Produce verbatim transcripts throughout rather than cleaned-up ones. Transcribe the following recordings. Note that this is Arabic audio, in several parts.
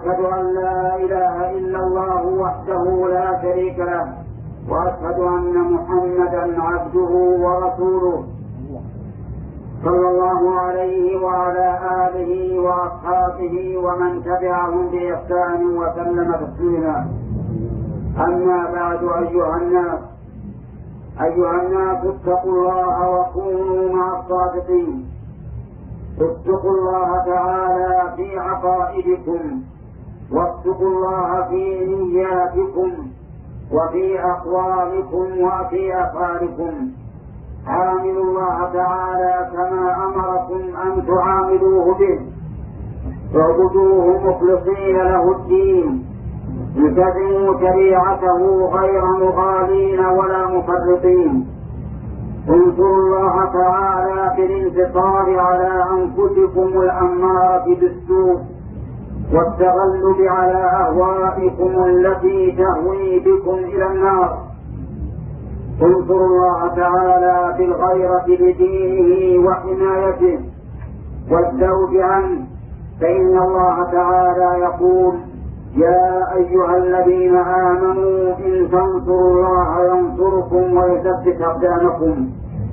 وأشهد أن لا إله إلا الله وحده لا شريك له، وأشهد أن محمدا عبده ورسوله صلى الله عليه وعلى آله وأصحابه ومن تبعهم بإحسان وسلم تسليما. أما بعد، أيها الناس أيها الناس اتقوا الله وكونوا مع الصادقين. اتقوا الله تعالى في عقائدكم، واتقوا الله في نياتكم، وفي أقوالكم وفي أفعالكم. عاملوا الله تعالى كما أمركم أن تعاملوه به، واعبدوه مخلصين له الدين، التزموا شريعته غير مغالين ولا مفرطين. انصروا الله تعالى بالانتصار على أنفسكم الأمارة بالسوء، والتغلب على أهوائكم التي تهوي بكم إلى النار. انصروا الله تعالى بالغيرة لدينه وحمايته والذود عنه، فإن الله تعالى يقول: يا أيها الذين آمنوا إن تنصروا الله ينصركم ويثبت أقدامكم.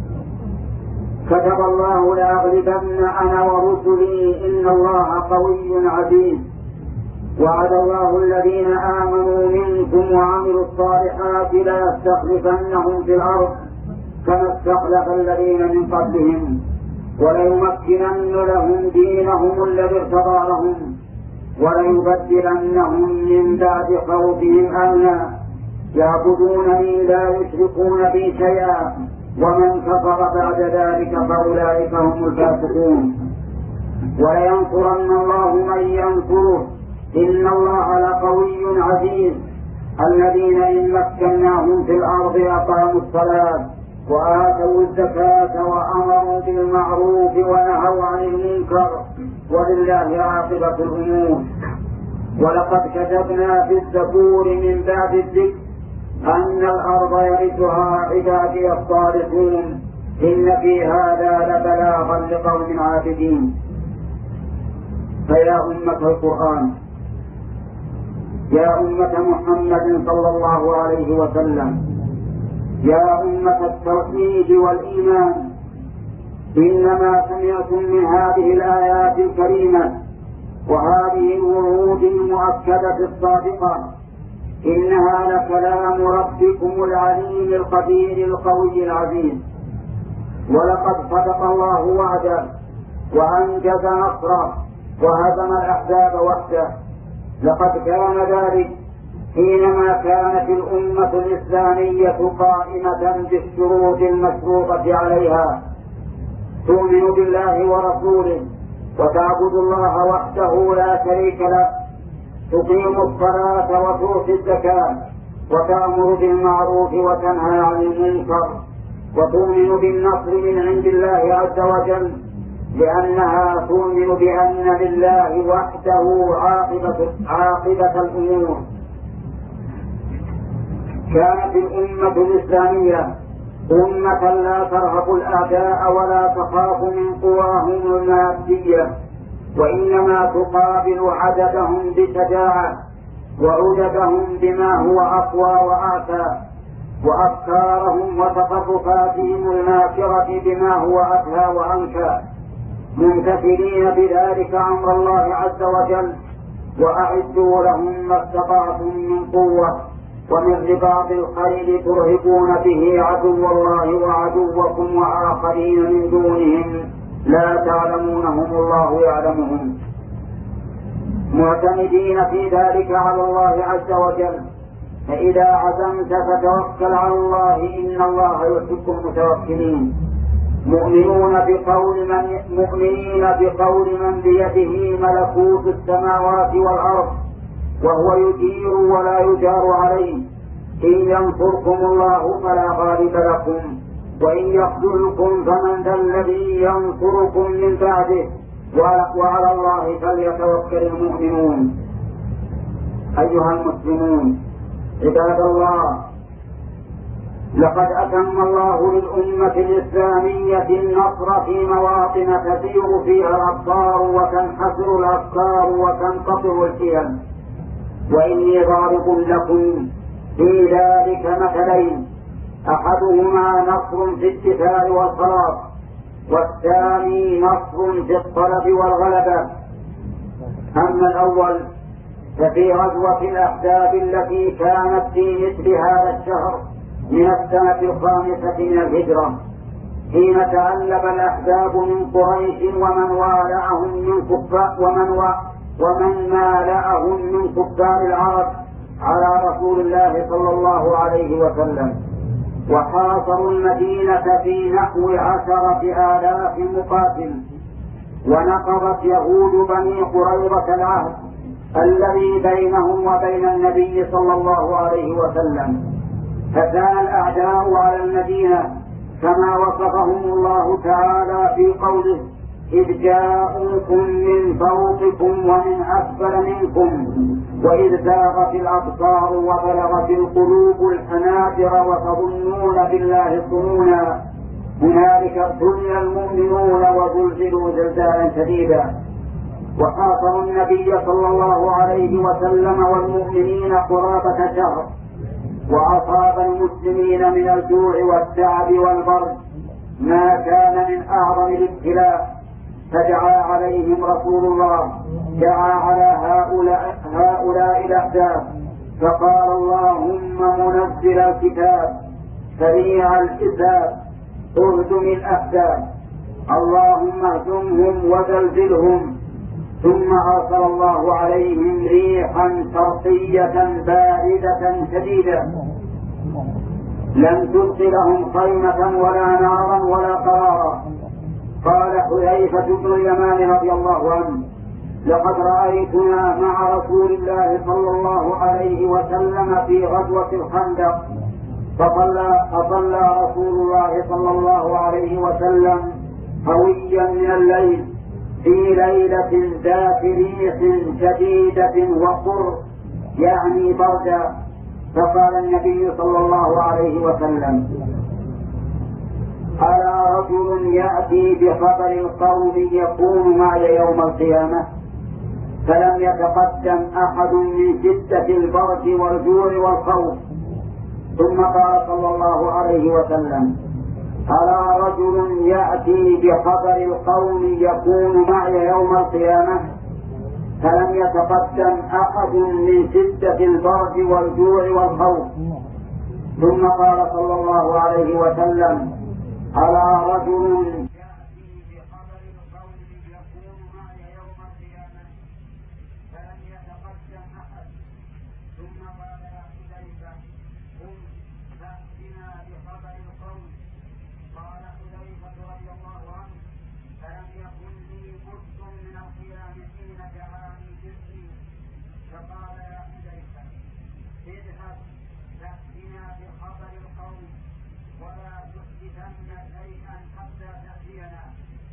كتب الله: لأغلبن أنا ورسلي إن الله قوي عزيز. وعد الله الذين آمنوا منكم وعملوا الصالحات ليستخلفنهم في الأرض كما استخلف الذين من قبلهم، وليمكنن لهم دينهم الذي ارتضى لهم، وليبدلنهم من بعد خوفهم أمنا يعبدونني لا يشركون بي شيئا، ومن كفر بعد ذلك فأولئك هم الفاسقون. ولينصرن الله من ينصره، إن الله لقوي عزيز. الذين إن مكناهم في الأرض أقاموا الصلاة وآتوا الزكاة وأمروا بالمعروف ونهوا عن المنكر، ولله عاقبة الأمور. ولقد كتبنا في الزبور من بعد الذكر أن الأرض يرثها عبادي الصالحون، إن في هذا لبلاغا لقوم عابدين. فيا أمة القرآن، يا أمة محمد صلى الله عليه وسلم، يا أمة التوحيد والإيمان، إنما سمعتم من هذه الآيات الكريمة وهذه الوعود المؤكدة الصادقة إنها لكلام ربكم العليم القدير القوي العزيز. ولقد صدق الله وعده وأنجز نصره وهزم الأحزاب وحده. لقد كان ذلك حينما كانت الأمة الإسلامية قائمة بالشروط المشروطة عليها: تؤمن بالله ورسوله، وتعبد الله وحده لا شريك له، تقيم الصلاة وتؤتي الزكاة، وتأمر بالمعروف وتنهى عن المنكر، وتؤمن بالنصر من عند الله عز وجل، لأنها تؤمن بأن لله وحده عاقبة, عاقبة الأمور. كانت الأمة الإسلامية أمة لا ترهب الأعداء ولا تخاف من قواهم المادية، وإنما تقابل عددهم بشجاعة، وعددهم بما هو أقوى وآتى، وأفكارهم وتصرفاتهم الماكرة بما هو أدهى وأنكى، ممتثلين بذلك أمر الله عز وجل. وأعدوا لهم ما استطعتم من قوة ومن رباط الخيل ترهبون به عدو الله وعدوكم وآخرين من دونهم لا تعلمونهم الله يعلمهم، معتمدين في ذلك على الله عز وجل. فإذا عزمت فتوكل على الله، إن الله يحب المتوكلين. مؤمنون بقول من مؤمنين بقول من بيده ملكوت السماوات والأرض وهو يجير ولا يجار عليه. إن ينصركم الله فلا غالب لكم، وإن يخذلكم فمن ذا الذي ينصركم من بعده، وعلى الله فليتوكل المؤمنون. أيها المسلمون عباد الله، لقد أتم الله للأمة الإسلامية النصر في مواطن تسير فيها الأبصار وتنحسر الأفكار وتنقطع الحيل، وإني ضارب لكم في ذلك مثلين، أحدهما نصر في الدفاع والخلاص، والثاني نصر في الطلب والغلبة. أما الأول ففي غزوة الأحزاب التي كانت في مثل هذا الشهر من السنة الخامسة من الهجرة، حين تألب الأحزاب من قريش ومن والعهم من كفار ومن, و... ومن مالأهم من كفار العرب على رسول الله صلى الله عليه وسلم، وحاصروا المدينة في نحو عشرة آلاف مقاتل، ونقضت يهود بني قريظة العهد الذي بينهم وبين النبي صلى الله عليه وسلم، فكان الأعداء على المدينة كما وصفهم الله تعالى في قوله: إذ جاءوكم من فوقكم ومن أسفل منكم وإذ زاغت الأبصار وبلغت القلوب الحناجر وتظنون بالله الظنونا هنالك ابتلي المؤمنون وزلزلوا زلزالا شديدا. وحاصروا النبي صلى الله عليه وسلم والمؤمنين قرابة شهر، وأصاب المسلمين من الجوع والتعب والبرد ما كان من أعظم الابتلاء، فدعا عليهم رسول الله، دعا على هؤلاء, هؤلاء الأحزاب فقال: اللهم منزل الكتاب سريع الحساب اهدم الأحزاب، اللهم اهزمهم وزلزلهم. ثم أرسل الله عليهم ريحا شرقية باردة شديدة لم تبق لهم خيمة ولا نارا ولا قرارا. قال حذيفة بن اليمان رضي الله عنه: لقد رأيتنا مع رسول الله صلى الله عليه وسلم في غزوة الخندق، فصلى, فصلى رسول الله صلى الله عليه وسلم هويا من الليل في ليلة ذات ريح شديدة وقر يعني بردا، فقال النبي صلى الله عليه وسلم: ألا رجل يأتي بخبر القوم يكون معي يوم القيامة؟ فلم يتقدم أحد من شدة البرد والجوع والخوف. ثم قال صلى الله عليه وسلم: ألا رجل يأتي بخبر القوم يكون معي يوم القيامة؟ فلم يتقدم أحد من شدة البرد والجوع والخوف. ثم قال صلى الله عليه وسلم: ألا رجل يأتي بخبر القوم يكون معي يوم القيامة؟ فلم يتقدم أحد. ثم قال: يا حذيفة قم فأتنا بخبر القوم. قال حذيفة رضي الله عنه: فلم يكن لي بد من القيام حين دعاني جسمي، فقال: يا حذيفة اذهب فأتنا بخبر القوم ولا تحدثن شيئا حتى تأتينا.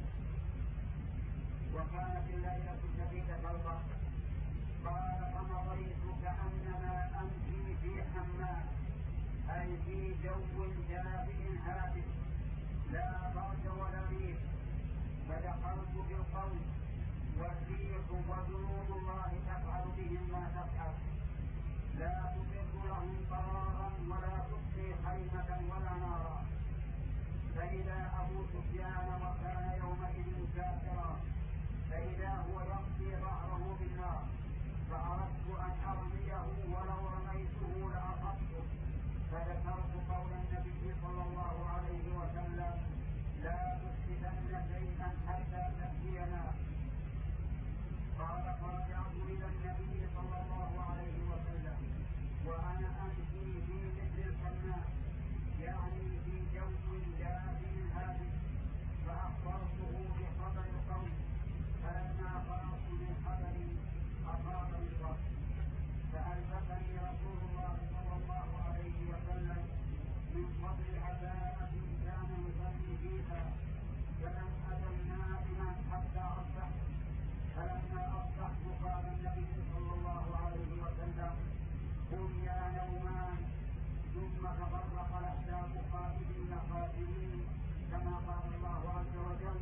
وكانت الليلة شديدة البرد. قال: فمضيت كأنما أمشي في حمام، أي في جو دافئ هادئ لا برد ولا ريح، فدخلت بالقوم والريح وجنود الله تفعل بهم ما تفعل، لا تقر لهم قرارا ولا تبقي خيمة ولا نارا. فإذا أبو سفيان وكان يومئذ كافرا، فإذا هو يقضي ظهره بالنار، فأردت أن أرميه ولو رميته لأصبته، فذكرت قول النبي صلى الله عليه وسلم: لا تحدثن شيئا حتى تأتينا. قال: فرجعت إلى النبي صلى الله عليه وسلم وأنا أمشي في مثل الحمام، يعني في جو دافئ هادئ، فأخبرته بخبر القوم، فلما فرغت من خبري أصابني الرأس، فألبسني رسول الله صلى الله عليه وسلم من فضل عباءة كان يصلي فيها، فلم أزل نائما حتى أصبحت. فلما أصبحت قال النبي صلى الله عليه وسلم: قم يا نومان. ثم تفرق الأحزاب الخاسرين خاسرين، كما قال الله عز وجل: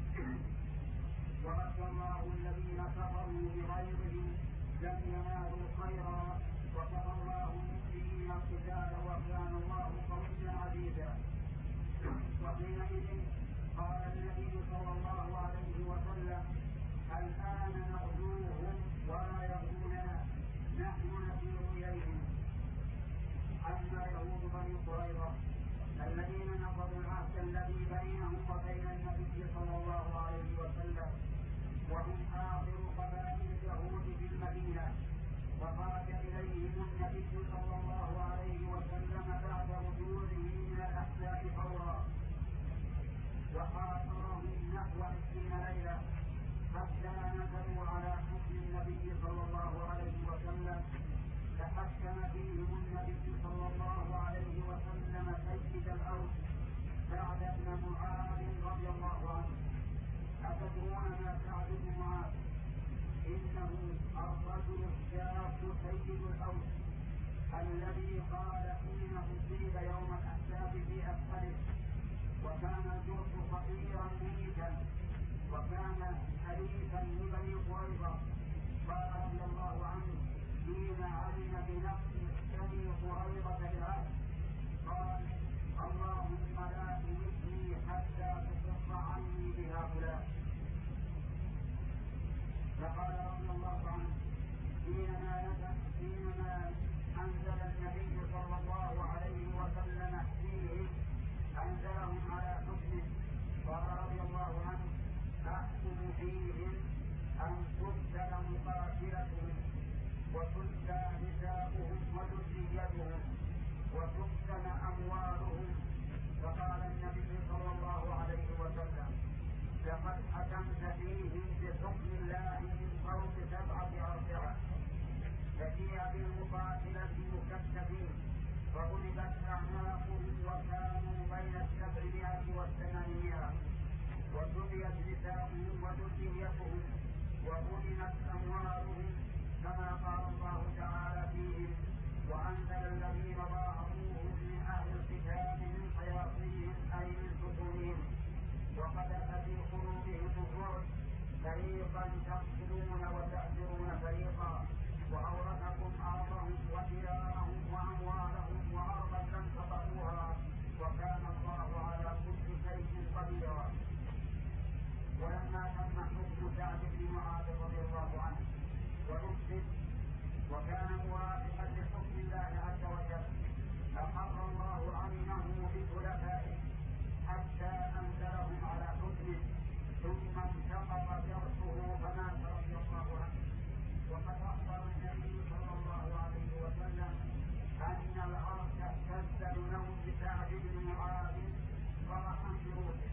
ورد الله الذين كفروا بغيظهم لم ينالوا خيرا وكفى الله المؤمنين القتال وكان الله قويا عزيزا. وحينئذ قال النبي صلى الله عليه وسلم: الآن نغزوهم ولا يغزوننا، نحن نسير إليهم. أما يهود بني قريظة الذين نقضوا العهد الذي بينهم وبين النبي صلى الله عليه وسلم، وهم آخر قبائل اليهود في المدينة، وخرج إليهم النبي صلى الله عليه وسلم بعد رجوعه من الأحزاب فورا، وحاصرهم نحو عشرين ليلة حتى نزلوا على حكم النبي صلى الله عليه وسلم، فحكم فيهم النبي صلى الله عليه وسلم سيد الأوس سعد بن معاذ رضي الله عنه. أتدرون ما سعد بن معاذ؟ إنه الرجل الشاب سيد الأوس الذي قال حين أصيب يوم الأحزاب في أسفله، وكان الجرح خطيرا ميتا، وكان حليفا لبني قريظة. قال رضي الله عنه حين علم بنقص بني قريظة بالعهد قال: اللهم لا تمتني حتى تصف عني بهؤلاء. فقال رضي الله عنه حينما أنزل النبي صلى الله عليه وسلم فيهم أنزلهم على حكمه، قال رضي الله عنه: أحكم فيهم أن تقتل مقاتلتهم وتسلى نساؤهم وذريتهم وتقتل أموالهم. فقال النبي صلى الله عليه وسلم: لقد حكمت فيهم بحكم الله من فوق سبعة أرضعة. فجيء بالمقاتلة مكتفين فغلبت أعناقهم وكانوا بين السبعمائة والثمانمائة، وسبيت نساؤهم وذريتهم وغنمت أموالهم، كما قال الله تعالى فيهم: وأنزل الذين ظاهروهم من أهل الكتاب من صياصيهم أي من بطونهم وقذف في قلوبهم الرعب، فريقا تقتلون وتأسرون فريقا، وأورثكم أرضهم وديارهم وأموالهم وأرضا لم تطئوها، وكان الله على كل شيء قديرا. ولما تم حكم سعد بن معاذ رضي الله عنه ونفذ وكان موافقا لحكم الله عز وجل، أقر الله عينه بخلفائه حتى أنزلهم على حكمه، ثم انتقض جرحه فمات رضي الله عنه. وقد أخبر النبي صلى الله عليه وسلم أن الأرض اهتز بموت سعد بن معاذ فرحا بروحه.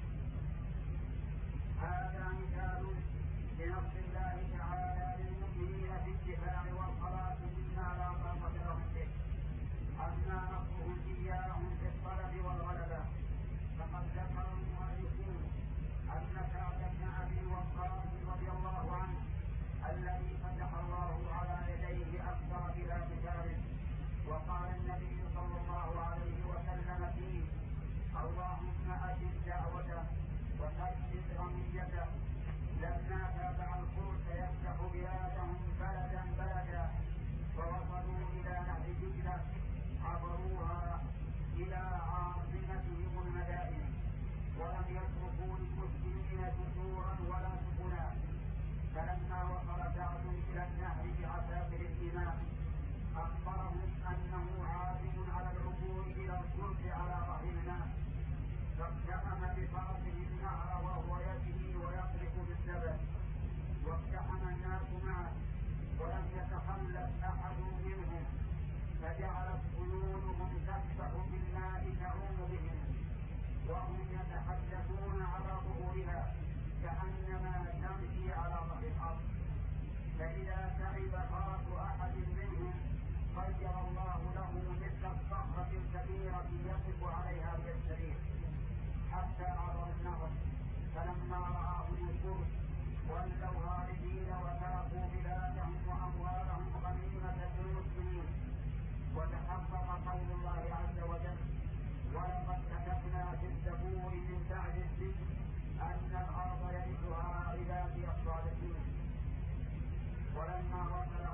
هذا مثال بنص الله تعالى للمؤمنين في الدفاع والخلاص مما لا طاقة لهم به، أما نصرهم إياهم في الطلب والغلبة. فقد ذكر المؤلفون أن سعد بن أبي وقاص رضي الله عنه الذي فتح الله على يديه أكثر بلا كتاب، وقال النبي صلى الله عليه وسلم فيه: اللهم أجب دعوته وثبت رميته. لما تابع الفرس يفتح بلادهم بلدا بلدا، فوصلوا إلى نهر دجلة عبروها إلى عاصمتهم المدائن، ولم يتركوا للمسلمين جسورا ولا سكنا. فلما وصل سعد إلى النهر بعساكر الإمام أخبرهم أنه عازم على العبور إلى الجرف على ظهر الماء، فاقتحم بفرسه النهر وهو يجري ويقذف بالسبب، واقتحم الناس معه ولم يتخلف أحد منهم، فجعلت خيولهم تسبح بالماء تعوم بهم وهم يتحدثون على ظهورها كأنما تمشي على ظهر الأرض. فإذا تعب فرس أحد منهم غير الله له مثل الصخرة الكبيرة يقف عليها بالسرير حتى عبر النهر. فلما رآهم الفرس ولوا هاربين وتركوا بلادهم وأموالهم غنيمة للمسلمين. وتحقق قول الله عز وجل: ولقد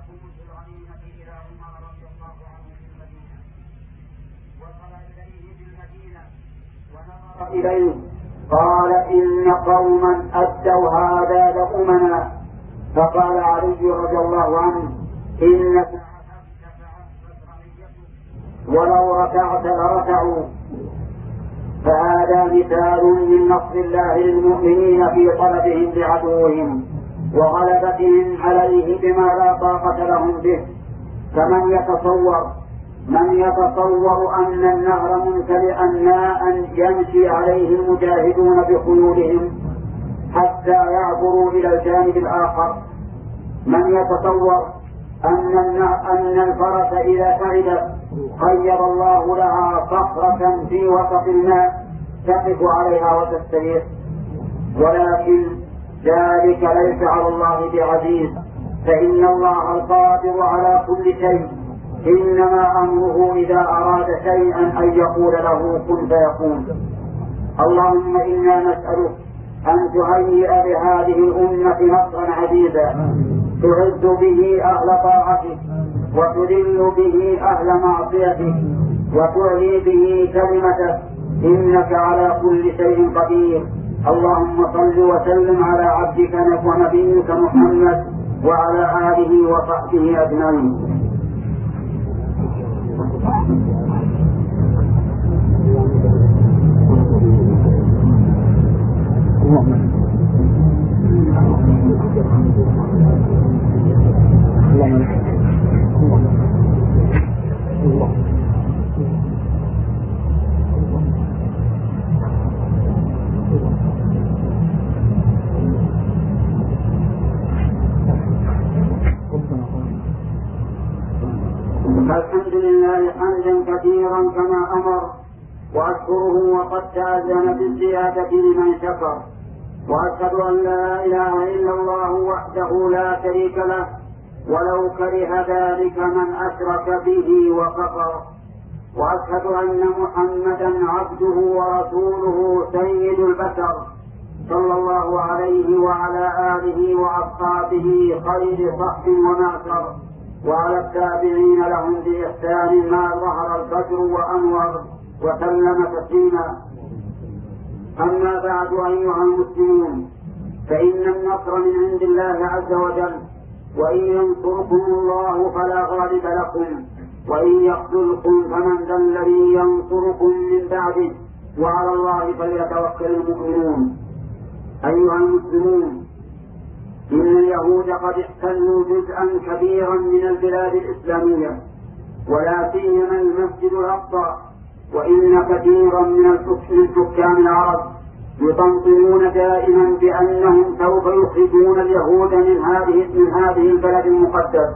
خمس الغنيمة إلى عمر رضي الله عنه في المدينة. وصل إليه في المدينة ونظر إليه قال إن قوما أدوا هذا لأمنا. فقال علي رضي الله عنه إنك عففت فعفت رعيتك ولو ركعت لركعوا. فهذا مثال من نصر الله للمؤمنين في طلبهم بعدوهم وغلبتهم عليه بما لا طاقة لهم به. فمن يتصور من يتصور أن النهر ممتلئا ماء يمشي عليه المجاهدون بخيولهم حتى يعبروا إلى الجانب الآخر، من يتصور أن أن الفرس إذا تعبت خير الله لها صخرة في وسط الماء تقف عليها وتستريح. ولكن ذلك ليس على الله بعزيز، فإن الله القادر على كل شيء، إنما أمره إذا أراد شيئا أن يقول له كن فيكون. اللهم إنا نسألك أن تهيئ بهذه الأمة نصرا عزيزا تعز به أهل طاعتك وتذل به أهل معصيتك وتعلي به كلمتك، إنك على كل شيء قدير. اللهم صل وسلم على عبدك ونبيك محمد وعلى آله وصحبه أجمعين. الحمد لله حمدا كثيرا كما أمر، وأشكره وقد تأذن بالزيادة لمن شكر، وأشهد أن لا إله إلا الله وحده لا شريك له ولو كره ذلك من أشرك به وكفر، وأشهد أن محمدا عبده ورسوله سيد البشر صلى الله عليه وعلى آله وأصحابه خير صحب ومعشر، وعلى التابعين لهم بإحسان ما ظهر الفجر وأنور وسلم تسليما. أما بعد أيها المسلمون، فإن النصر من عند الله عز وجل، وإن ينصركم الله فلا غالب لكم، وإن يخذلكم فمن ذا الذي ينصركم من بعده، وعلى الله فليتوكل المؤمنون. أيها المسلمون، إن اليهود قد احتلوا جزءا كبيرا من البلاد الإسلامية، ولا سيما المسجد الأقصى، وإن كثيرا من السكان العرب يطنطنون دائما بأنهم سوف يخرجون اليهود من هذه من هذه البلد المقدس،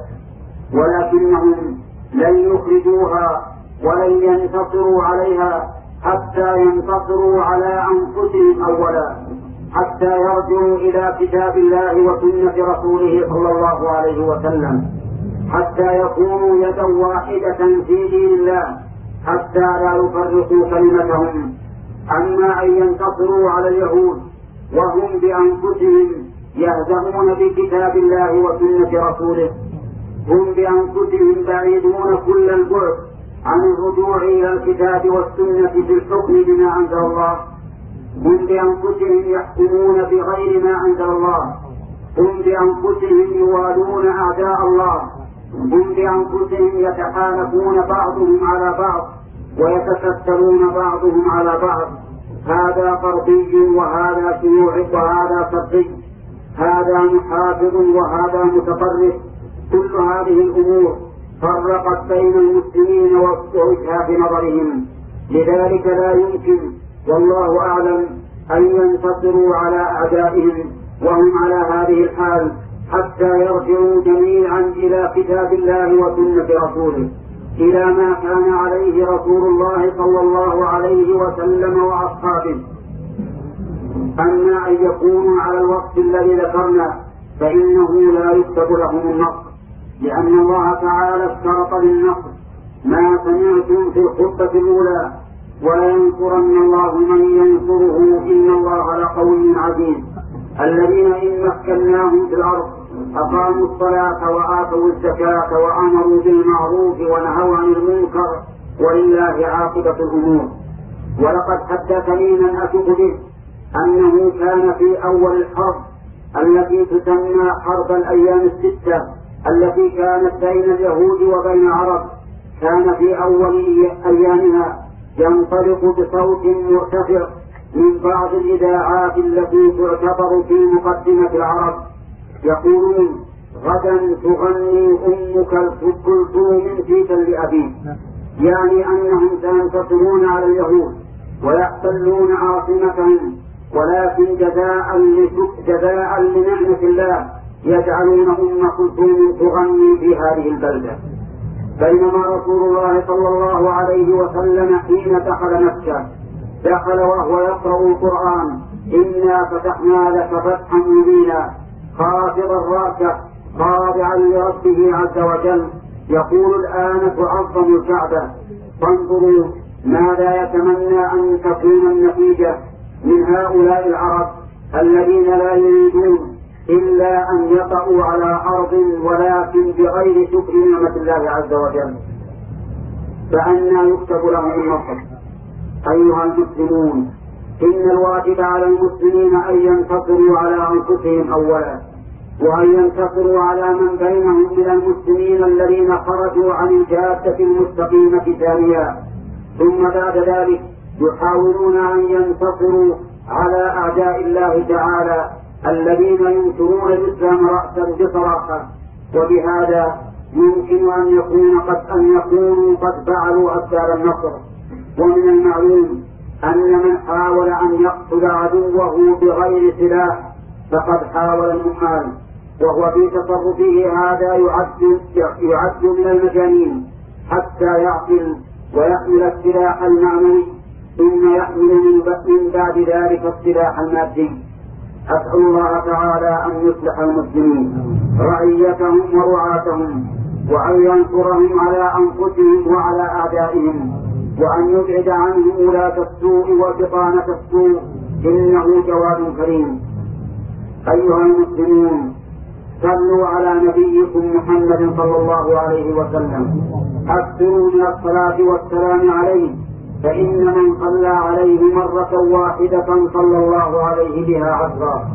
ولكنهم لن يخرجوها ولن ينتصروا عليها حتى ينتصروا على أنفسهم أولا، حتى يرجعوا إلى كتاب الله وسنة رسوله صلى الله عليه وسلم، حتى يكونوا يدا واحدة في دين الله، حتى لا يفرقوا كلمتهم. أما أن ينتصروا على اليهود وهم بأنفسهم يهزمون بكتاب الله وسنة رسوله، هم بأنفسهم بعيدون كل البعد عن الرجوع إلى الكتاب والسنة في الحكم بما أنزل الله، هم بأنفسهم يحكمون بغير ما أنزل الله، هم بأنفسهم يوالون أعداء الله، هم بأنفسهم يتحالفون بعضهم على بعض ويتكتلون بعضهم على بعض. هذا غربي وهذا شيوعي وهذا صدي، هذا محافظ وهذا متطرف. كل هذه الأمور فرقت بين المسلمين ووجهات نظرهم، لذلك لا يمكن والله أعلم أن ينتصروا على أعدائهم وهم على هذه الحال حتى يرجعوا جميعا إلى كتاب الله وسنة رسوله، إلى ما كان عليه رسول الله صلى الله عليه وسلم وأصحابه. أما أن يكونوا على الوقت الذي ذكرنا فإنه لا يكتب لهم النصر، لأن الله تعالى اشترط للنصر ما سمعتم في الخطبة الأولى: وينصرن الله من ينصره إن الله لقوي عزيز. الذين إن مكناهم في الأرض أقاموا الصلاة وآتوا الزكاة وأمروا بالمعروف ونهوا عن المنكر ولله عاقبة الأمور. ولقد حدثني من أثق به أنه كان في أول الحرب التي تسمى حرب الأيام الستة التي كانت بين اليهود وبين العرب، كان في أول أيامها ينطلق بصوت مرتفع من بعض الإذاعات التي تعتبر في مقدمة العرب يقولون: غدا تغني أمك كلثوم في تل أبيك، يعني أنهم سينتصرون على اليهود ويحتلون عاصمتهم، ولكن جزاء جزاء لنعمة الله يجعلون أم كلثوم تغني في هذه البلدة. بينما رسول الله صلى الله عليه وسلم حين دخل مكة دخل وهو يقرأ القرآن: إنا فتحنا لك فتحا مبينا، خافضا رأسه خاضعا لربه عز وجل، يقول: الآن تعظم الكعبة. فانظروا ماذا يتمنى أن تكون النتيجة من هؤلاء العرب الذين لا يريدون إلا أن يقعوا على أرض ولكن بغير شكر نعمة الله عز وجل. فأنى يكتب لهم النصر؟ أيها المسلمون، إن الواجب على المسلمين أن ينتصروا على أنفسهم أولا، وأن ينتصروا على من بينهم من المسلمين الذين خرجوا عن الجادة المستقيمة ثانيا، ثم بعد ذلك يحاولون أن ينتصروا على أعداء الله تعالى الذين ينكرون الإسلام رأسا بصراحة. وبهذا يمكن أن يكون قد أن يكونوا قد فعلوا أسباب النصر. ومن المعلوم أن من حاول أن يقتل عدوه بغير سلاح فقد حاول المحال، وهو في تصرفه هذا يعد, يعد من المجانين حتى يعقل ويحمل السلاح المعنوي ثم يحمل من بعد ذلك السلاح المادي. أسأل الله تعالى أن يصلح المسلمين رعيتهم ورعاتهم، وأن ينصرهم على أنفسهم وعلى أعدائهم، وأن يبعد عنهم ولاة السوء وبطانة السوء، إنه جواد كريم. أيها المسلمون، صلوا على نبيكم محمد صلى الله عليه وسلم، أكثروا من الصلاة والسلام عليه، فإن من صلى عليه مرة واحدة صلى الله عليه بها عشرا.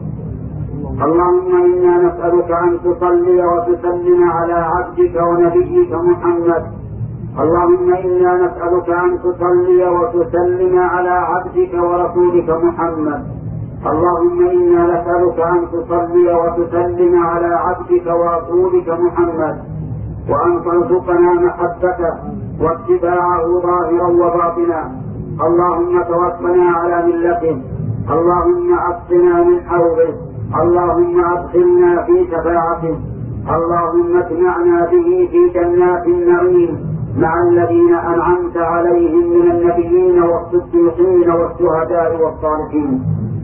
اللهم إنا نسألك أن تصلي وتسلم على عبدك ونبيك محمد. اللهم إنا نسألك أن تصلي وتسلم على عبدك ورسولك محمد. اللهم إنا نسألك أن تصلي وتسلم على عبدك ورسولك محمد، وأن ترزقنا محبته واتباعه ظاهرا وباطنا. اللهم توفنا على ملته، اللهم عصنا من حوله، اللهم أدخلنا في شفاعته، اللهم اجمعنا به في جنات النعيم مع الذين أنعمت عليهم من النبيين والصديقين والشهداء والصالحين.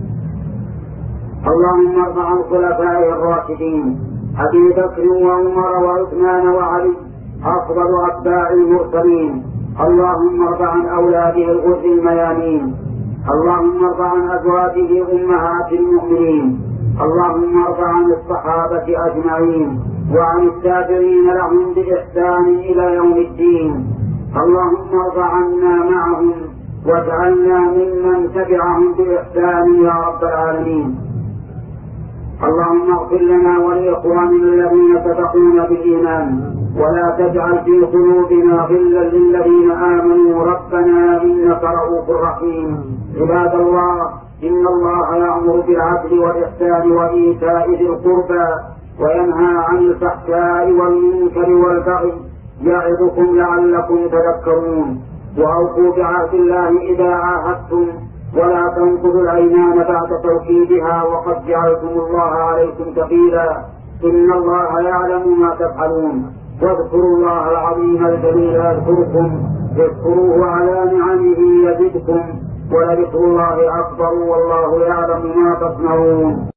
اللهم ارض عن خلفائه الراشدين أبي بكر وعمر وعثمان وعلي أفضل أتباع المرسلين. اللهم ارض عن أولاده الغر الميامين. اللهم ارض عن أزواجه أمهات المؤمنين. اللهم ارض عن الصحابة أجمعين وعن التابعين لهم بإحسان إلى يوم الدين. اللهم ارض عنا معهم واجعلنا ممن تبعهم بإحسان يا رب العالمين. اللهم اغفر لنا ولإخواننا الذين سبقونا بالإيمان، ولا تجعل في قلوبنا غلا للذين آمنوا ربنا إنك رؤوف رحيم. عباد الله، إن الله يأمر بالعدل والإحسان وإيتاء ذي القربى وينهى عن الفحشاء والمنكر والبغي يعظكم لعلكم تذكرون. وأوفوا بعهد الله إذا عاهدتم، ولا تنقضوا الأيمان بعد توكيدها وقد جعلتم الله عليكم كفيلا، إن الله يعلم ما تفعلون. واذكروا الله العظيم الجليل يذكركم، اذكروه على نعمه يزدكم، ولذكر الله أكبر والله يعلم ما تصنعون.